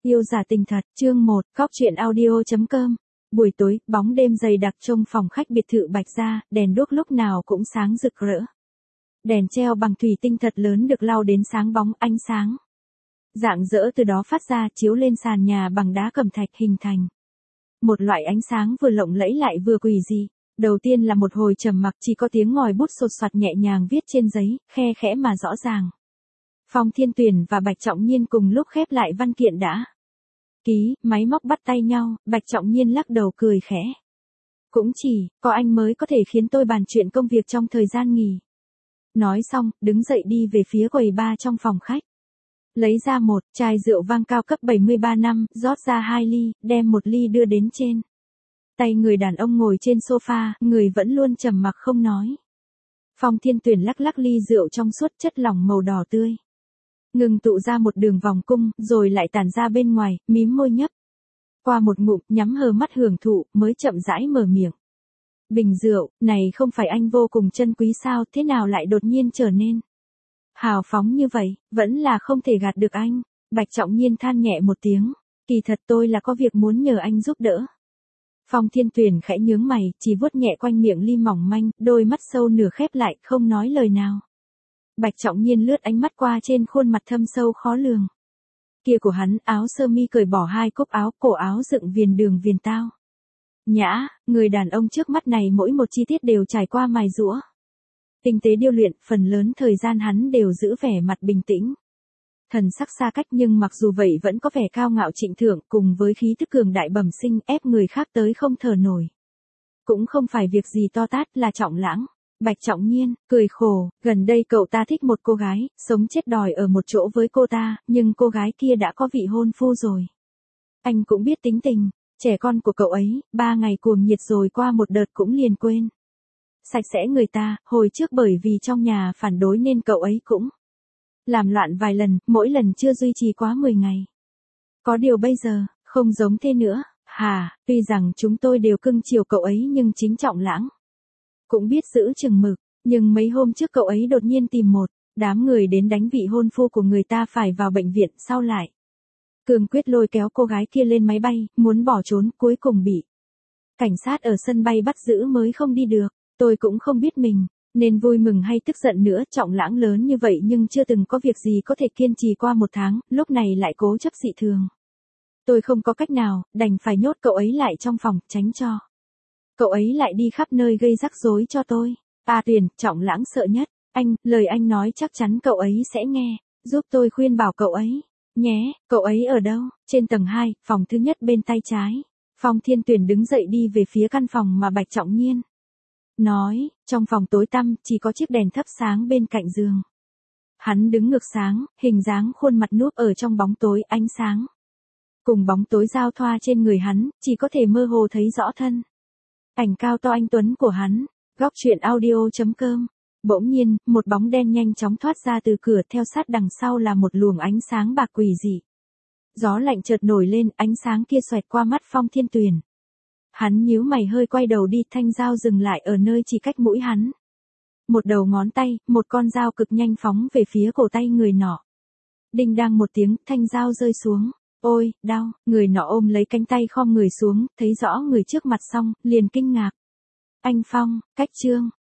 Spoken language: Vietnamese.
Yêu giả tình thật, chương 1, Góc truyện audio.com. Buổi tối, bóng đêm dày đặc trong phòng khách biệt thự Bạch Gia, đèn đuốc lúc nào cũng sáng rực rỡ. Đèn treo bằng thủy tinh thật lớn được lau đến sáng bóng ánh sáng. Rạng rỡ từ đó phát ra chiếu lên sàn nhà bằng đá cẩm thạch hình thành. Một loại ánh sáng vừa lộng lẫy lại vừa quỷ dị. Đầu tiên là một hồi trầm mặc, chỉ có tiếng ngòi bút sột soạt nhẹ nhàng viết trên giấy, khe khẽ mà rõ ràng. Phong Thiên Tuyển và Bạch Trọng Nhiên cùng lúc khép lại văn kiện đã ký, máy móc bắt tay nhau, Bạch Trọng Nhiên lắc đầu cười khẽ. Cũng chỉ có anh mới có thể khiến tôi bàn chuyện công việc trong thời gian nghỉ. Nói xong, đứng dậy đi về phía quầy bar trong phòng khách. Lấy ra một chai rượu vang cao cấp 73 năm, rót ra 2 ly, đem một ly đưa đến trên tay người đàn ông ngồi trên sofa, người vẫn luôn trầm mặc không nói. Phong Thiên Tuyển lắc lắc ly rượu trong suốt chất lỏng màu đỏ tươi. Ngừng tụ ra một đường vòng cung, rồi lại tản ra bên ngoài, mím môi nhấp. Qua một ngụm, nhắm hờ mắt hưởng thụ, mới chậm rãi mở miệng. Bình rượu, này không phải anh vô cùng chân quý sao, thế nào lại đột nhiên trở nên hào phóng như vậy, vẫn là không thể gạt được anh. Bạch Trọng Nhiên than nhẹ một tiếng, kỳ thật tôi là có việc muốn nhờ anh giúp đỡ. Phong Thiên Tuyển khẽ nhướng mày, chỉ vuốt nhẹ quanh miệng ly mỏng manh, đôi mắt sâu nửa khép lại, không nói lời nào. Bạch Trọng Nhiên lướt ánh mắt qua trên khuôn mặt thâm sâu khó lường. Kia của hắn, áo sơ mi cởi bỏ 2 cúc áo, cổ áo dựng viền đường viền tao. Nhã, người đàn ông trước mắt này mỗi một chi tiết đều trải qua mài giũa. Tinh tế điêu luyện, phần lớn thời gian hắn đều giữ vẻ mặt bình tĩnh. Thần sắc xa cách nhưng mặc dù vậy vẫn có vẻ cao ngạo trịnh thượng cùng với khí tức cường đại bẩm sinh ép người khác tới không thở nổi. Cũng không phải việc gì to tát là Trọng Lãng. Bạch Trọng Nhiên, cười khổ, gần đây cậu ta thích một cô gái, sống chết đòi ở một chỗ với cô ta, nhưng cô gái kia đã có vị hôn phu rồi. Anh cũng biết tính tình, trẻ con của cậu ấy, 3 ngày cuồng nhiệt rồi qua một đợt cũng liền quên. Sạch sẽ người ta, hồi trước bởi vì trong nhà phản đối nên cậu ấy cũng làm loạn vài lần, mỗi lần chưa duy trì quá 10 ngày. Có điều bây giờ, không giống thế nữa, tuy rằng chúng tôi đều cưng chiều cậu ấy nhưng chính Trọng Lãng cũng biết giữ chừng mực, nhưng mấy hôm trước cậu ấy đột nhiên tìm một đám người đến đánh vị hôn phu của người ta phải vào bệnh viện, sau lại cương quyết lôi kéo cô gái kia lên máy bay, muốn bỏ trốn, cuối cùng bị cảnh sát ở sân bay bắt giữ mới không đi được. Tôi cũng không biết mình nên vui mừng hay tức giận nữa, Trọng Lãng lớn như vậy nhưng chưa từng có việc gì có thể kiên trì qua 1 tháng, lúc này lại cố chấp dị thường. Tôi không có cách nào, đành phải nhốt cậu ấy lại trong phòng, tránh cho cậu ấy lại đi khắp nơi gây rắc rối cho tôi. Tuyển, Trọng Lãng sợ nhất. Anh, lời anh nói chắc chắn cậu ấy sẽ nghe. Giúp tôi khuyên bảo cậu ấy. Nhé, cậu ấy ở đâu? Trên tầng 2, phòng thứ nhất bên tay trái. Phong Thiên Tuyển đứng dậy đi về phía căn phòng mà Bạch Trọng Nhiên nói, trong phòng tối tăm, chỉ có chiếc đèn thắp sáng bên cạnh giường. Hắn đứng ngược sáng, hình dáng khuôn mặt núp ở trong bóng tối, ánh sáng cùng bóng tối giao thoa trên người hắn, chỉ có thể mơ hồ thấy rõ thân ảnh cao to anh tuấn của hắn. Góc truyện audio.com. Bỗng nhiên, một bóng đen nhanh chóng thoát ra từ cửa, theo sát đằng sau là một luồng ánh sáng bạc quỷ dị. Gió lạnh chợt nổi lên, ánh sáng kia xoẹt qua mắt Phong Thiên Tuyển. Hắn nhíu mày hơi quay đầu đi, thanh dao dừng lại ở nơi chỉ cách mũi hắn. Một đầu ngón tay, một con dao cực nhanh phóng về phía cổ tay người nọ. Đinh đang một tiếng, thanh dao rơi xuống. Ôi, đau, người nọ ôm lấy cánh tay khom người xuống, thấy rõ người trước mặt xong, liền kinh ngạc. Anh Phong, cách Trương,